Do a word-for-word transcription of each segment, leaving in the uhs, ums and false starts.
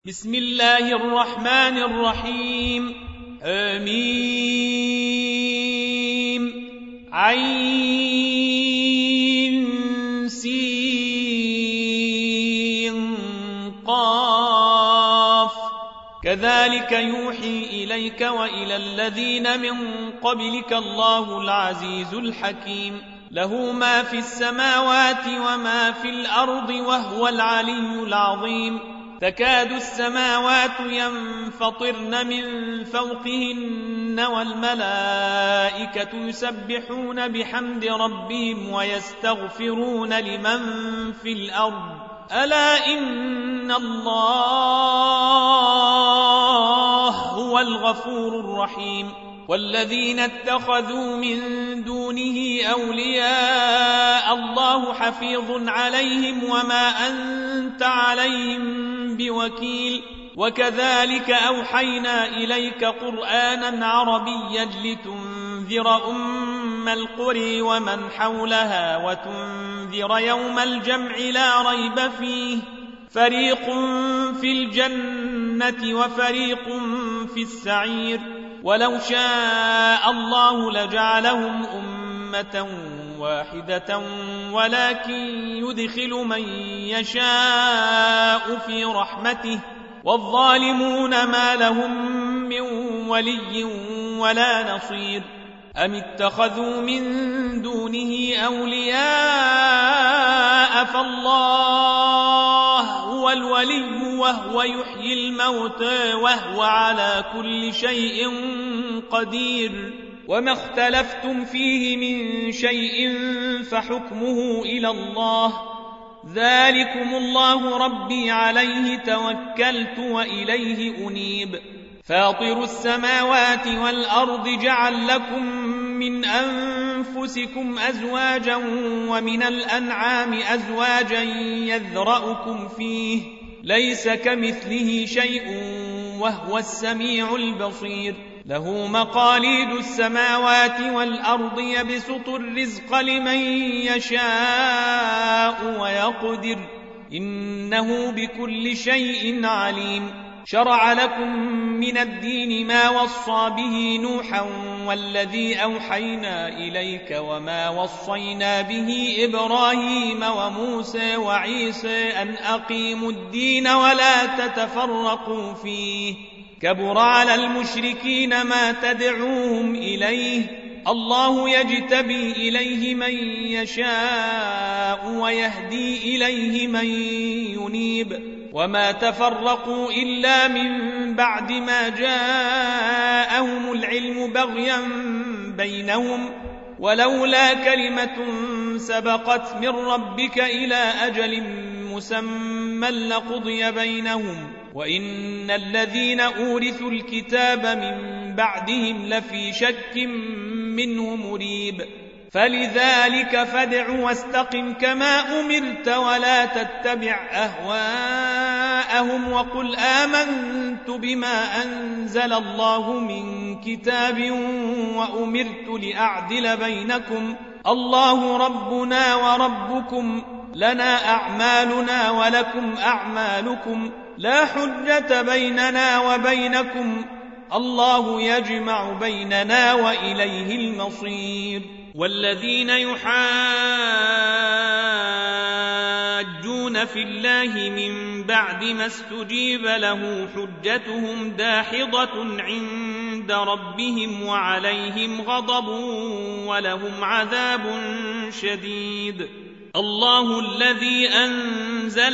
بسم الله الرحمن الرحيم آمين عين سين قاف كذلك يوحي إليك وإلى الذين من قبلك الله العزيز الحكيم له ما في السماوات وما في الأرض وهو العلي العظيم تكاد السماوات ينفطرن من فوقهن والملائكة يسبحون بحمد ربهم ويستغفرون لمن في الأرض ألا إن الله هو الغفور الرحيم والذين اتخذوا من دونه أولياء الله حفيظ عليهم وما أنت عليهم بوكيل وكذلك أوحينا إليك قرآنا عربيا لتنذر أم القرى ومن حولها وتنذر يوم الجمع لا ريب فيه فريق في الجنة وفريق في السعير ولو شاء الله لجعلهم أمة واحدة ولكن يدخل من يشاء في رحمته والظالمون ما لهم من ولي ولا نصير أم اتخذوا من دونه أولياء فالله هو الولي وهو يحيي الموتى وهو على كل شيء قدير وما اختلفتم فيه من شيء فحكمه إلى الله ذلكم الله ربي عليه توكلت وإليه أنيب فاطر السماوات والأرض جعل لكم من أنفسكم أزواجا ومن الأنعام أزواجا يذرأكم فيه ليس كمثله شيء وهو السميع البصير له مقاليد السماوات والأرض يبسط الرزق لمن يشاء ويقدر إنه بكل شيء عليم شرع لكم من الدين ما وصى به نوحا والذي أوحينا إليك وما وصينا به إبراهيم وموسى وعيسى أن أقيموا الدين ولا تتفرقوا فيه كبر على المشركين ما تدعوهم إليه الله يجتبي إليه من يشاء ويهدي إليه من ينيب وما تفرقوا إلا من بعد ما جاءهم العلم بغيا بينهم ولولا كلمة سبقت من ربك إلى أجل مسمى لقضي بينهم وإن الذين أورثوا الكتاب من بعدهم لفي شك منه مريب فلذلك فادع واستقم كما أمرت ولا تتبع أهواءهم وقل آمنت بما أنزل الله من كتاب وأمرت لأعدل بينكم الله ربنا وربكم لنا أعمالنا ولكم أعمالكم لا حجة بيننا وبينكم الله يجمع بيننا وإليه المصير والذين يحاجون في الله من بعد ما استجيب له حجتهم داحضة عند ربهم وعليهم غضب ولهم عذاب شديد الله الذي أنزل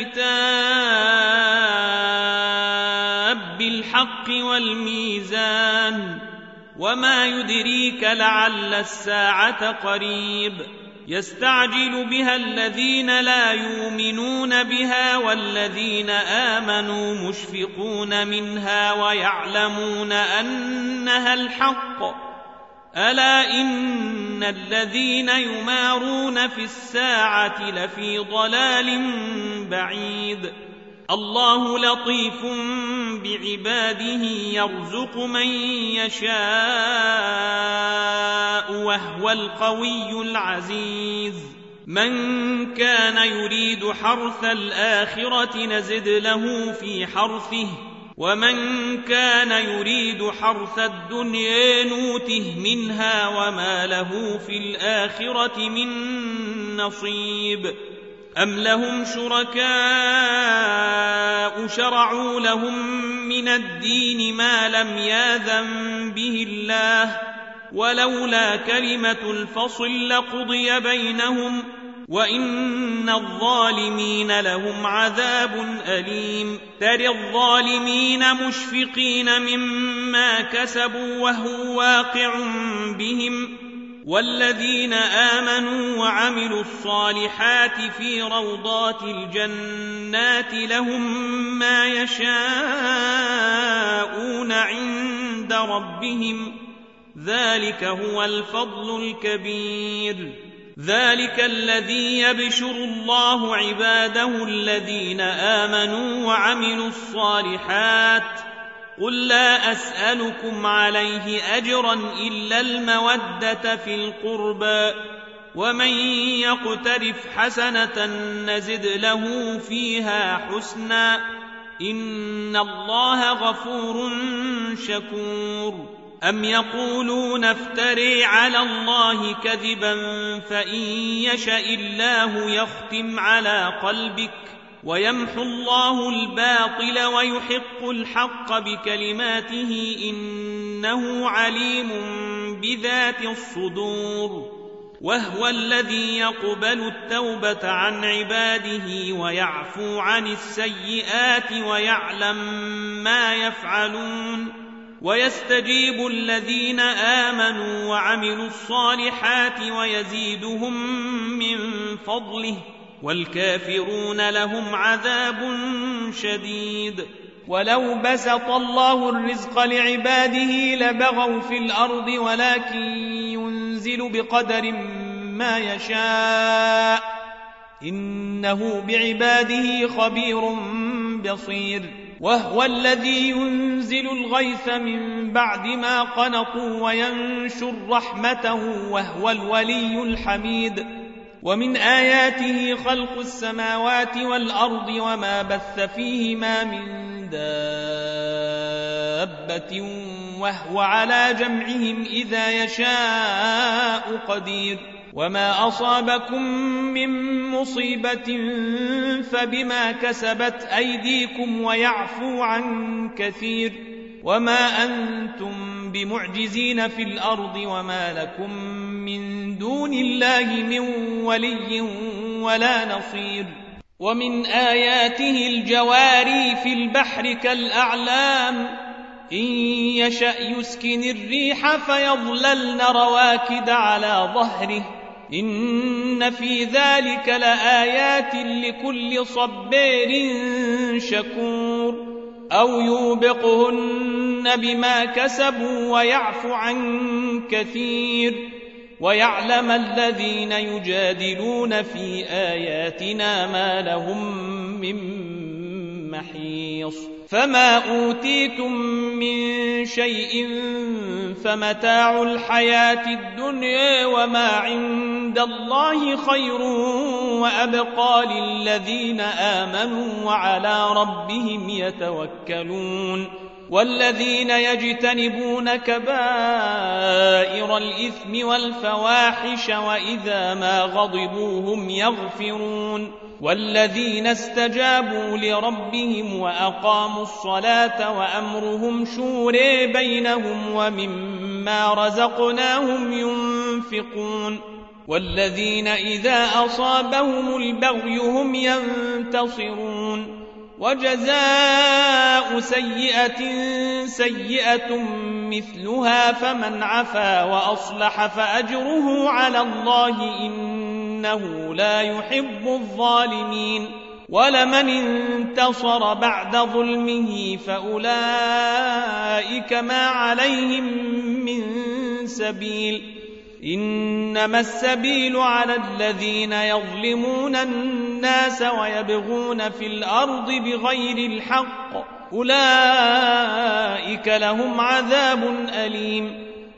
الكتاب بالحق والميزان وما يدريك لعل الساعة قريب يستعجل بها الذين لا يؤمنون بها والذين آمنوا مشفقون منها ويعلمون أنها الحق ألا إن الذين يمارون في الساعة لفي ضلال بعيد الله لطيف بعباده يرزق من يشاء وهو القوي العزيز من كان يريد حرث الآخرة نزد له في حرثه ومن كان يريد حرث الدنيا نوته منها وما له في الآخرة من نصيب أم لهم شركاء شرعوا لهم من الدين ما لم يأذن به الله ولولا كلمة الفصل لقضي بينهم وإن الظالمين لهم عذاب أليم ترى الظالمين مشفقين مما كسبوا وهو واقع بهم والذين آمنوا وعملوا الصالحات في روضات الجنات لهم ما يشاءون عند ربهم ذلك هو الفضل الكبير ذلك الذي يبشر الله عباده الذين آمنوا وعملوا الصالحات قل لا أسألكم عليه أجرا إلا المودة في القربى ومن يقترف حسنة نزد له فيها حسنا إن الله غفور شكور أم يقولون افتري على الله كذبا فإن يشاء الله يختم على قلبك ويمحو الله الباطل ويحق الحق بكلماته إنه عليم بذات الصدور وهو الذي يقبل التوبة عن عباده ويعفو عن السيئات ويعلم ما يفعلون ويستجيب الذين آمنوا وعملوا الصالحات ويزيدهم من فضله والكافرون لهم عذاب شديد ولو بسط الله الرزق لعباده لبغوا في الأرض ولكن ينزل بقدر ما يشاء إنه بعباده خبير بصير وهو الذي ينزل الغيث من بعد ما قنطوا وينشر رحمته وهو الولي الحميد ومن آياته خلق السماوات والأرض وما بث فيهما من دابة وهو على جمعهم إذا يشاء قدير وما أصابكم من مصيبة فبما كسبت أيديكم ويعفو عن كثير وما أنتم بمعجزين في الأرض وما لكم من دون الله من ولي ولا نصير ومن آياته الجواري في البحر كالأعلام إن يشأ يسكن الريح فيظللن رواكد على ظهره إن في ذلك لآيات لكل صبير شكور أو يوبقهن بما كسبوا ويعفو عن كثير ويعلم الذين يجادلون في آياتنا ما لهم من محيص فما أوتيتم من شيء فمتاع الحياة الدنيا وما عند الله خير وأبقى للذين آمنوا وعلى ربهم يتوكلون والذين يجتنبون كبائر الإثم والفواحش وإذا ما غضبوا هم يغفرون والذين استجابوا لربهم وأقاموا الصلاة وأمرهم شورى بينهم ومما رزقناهم ينفقون والذين إذا أصابهم البغي هم ينتصرون وجزاء سيئة سيئة مثلها فمن عفا وأصلح فأجره على الله إنه لا يحب الظالمين ولمن انتصر بعد ظلمه فأولئك ما عليهم من سبيل إنما السبيل على الذين يظلمون الناس ويبغون في الأرض بغير الحق أولئك لهم عذاب أليم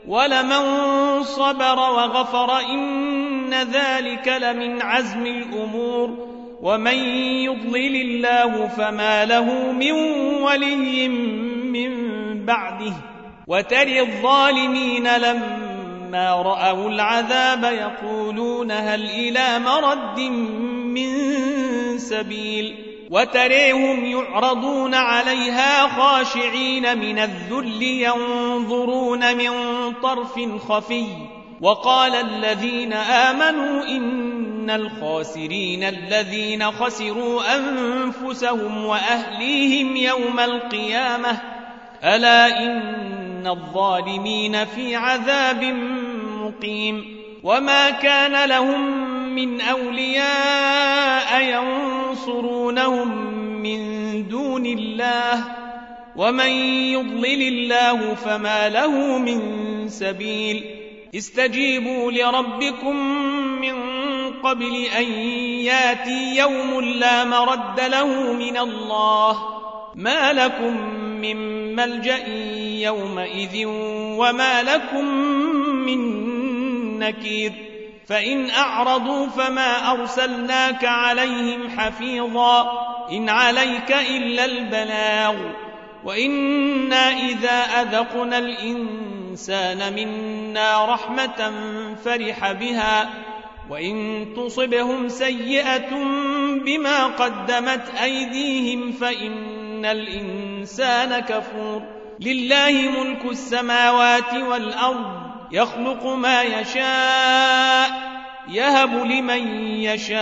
ولمن صبر وغفر إن ذلك لمن عزم الأمور ومن يضلل الله فما له من ولي من بعده وترى الظالمين لما رأوا العذاب يقولون هل إلى مرد من سبيل وتريهم يعرضون عليها خاشعين من الذل ينظرون من طرف خفي وقال الذين آمنوا إن الخاسرين الذين خسروا أنفسهم وأهليهم يوم القيامة ألا إن الظالمين في عذاب مقيم وما كان لهم من أولياء ينصرونهم من دون الله ومن يضلل الله فما له من سبيل استجيبوا لربكم من قبل أن ياتي يوم لا مرد له من الله ما لكم من ملجأ يومئذ وما لكم من نكير فإن أعرضوا فما أرسلناك عليهم حفيظا إن عليك إلا البلاغ وإنا إذا أذقنا الإنسان منا رحمة فرح بها وإن تصبهم سيئة بما قدمت أيديهم فإن الإنسان كفور لله ملك السماوات والأرض يخلق ما يشاء يهب لمن يشاء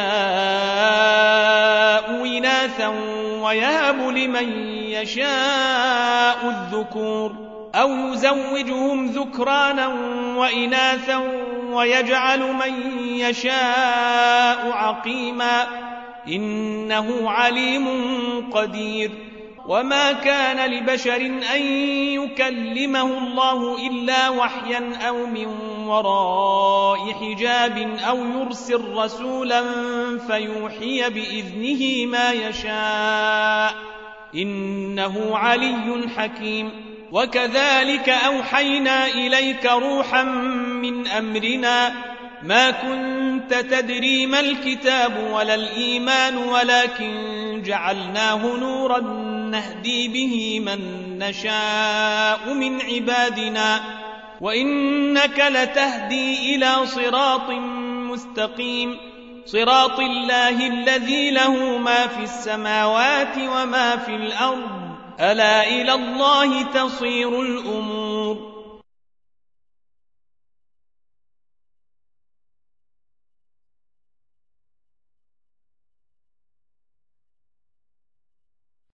إناثا ويهب لمن يشاء الذكور أو يزوجهم ذكرانا وإناثا ويجعل من يشاء عقيما إنه عليم قدير وما كان لبشر أن يكلمه الله إلا وحيا أو من وراء حجاب أو يرسل رسولا فيوحي بإذنه ما يشاء إنه علي حكيم وكذلك أوحينا إليك روحا من أمرنا ما كنت تدري ما الكتاب ولا الإيمان ولكن جعلناه نورا نهدي به من نشاء من عبادنا وإنك لتهدي إلى صراط مستقيم صراط الله الذي له ما في السماوات وما في الأرض ألا إلى الله تصير الأمور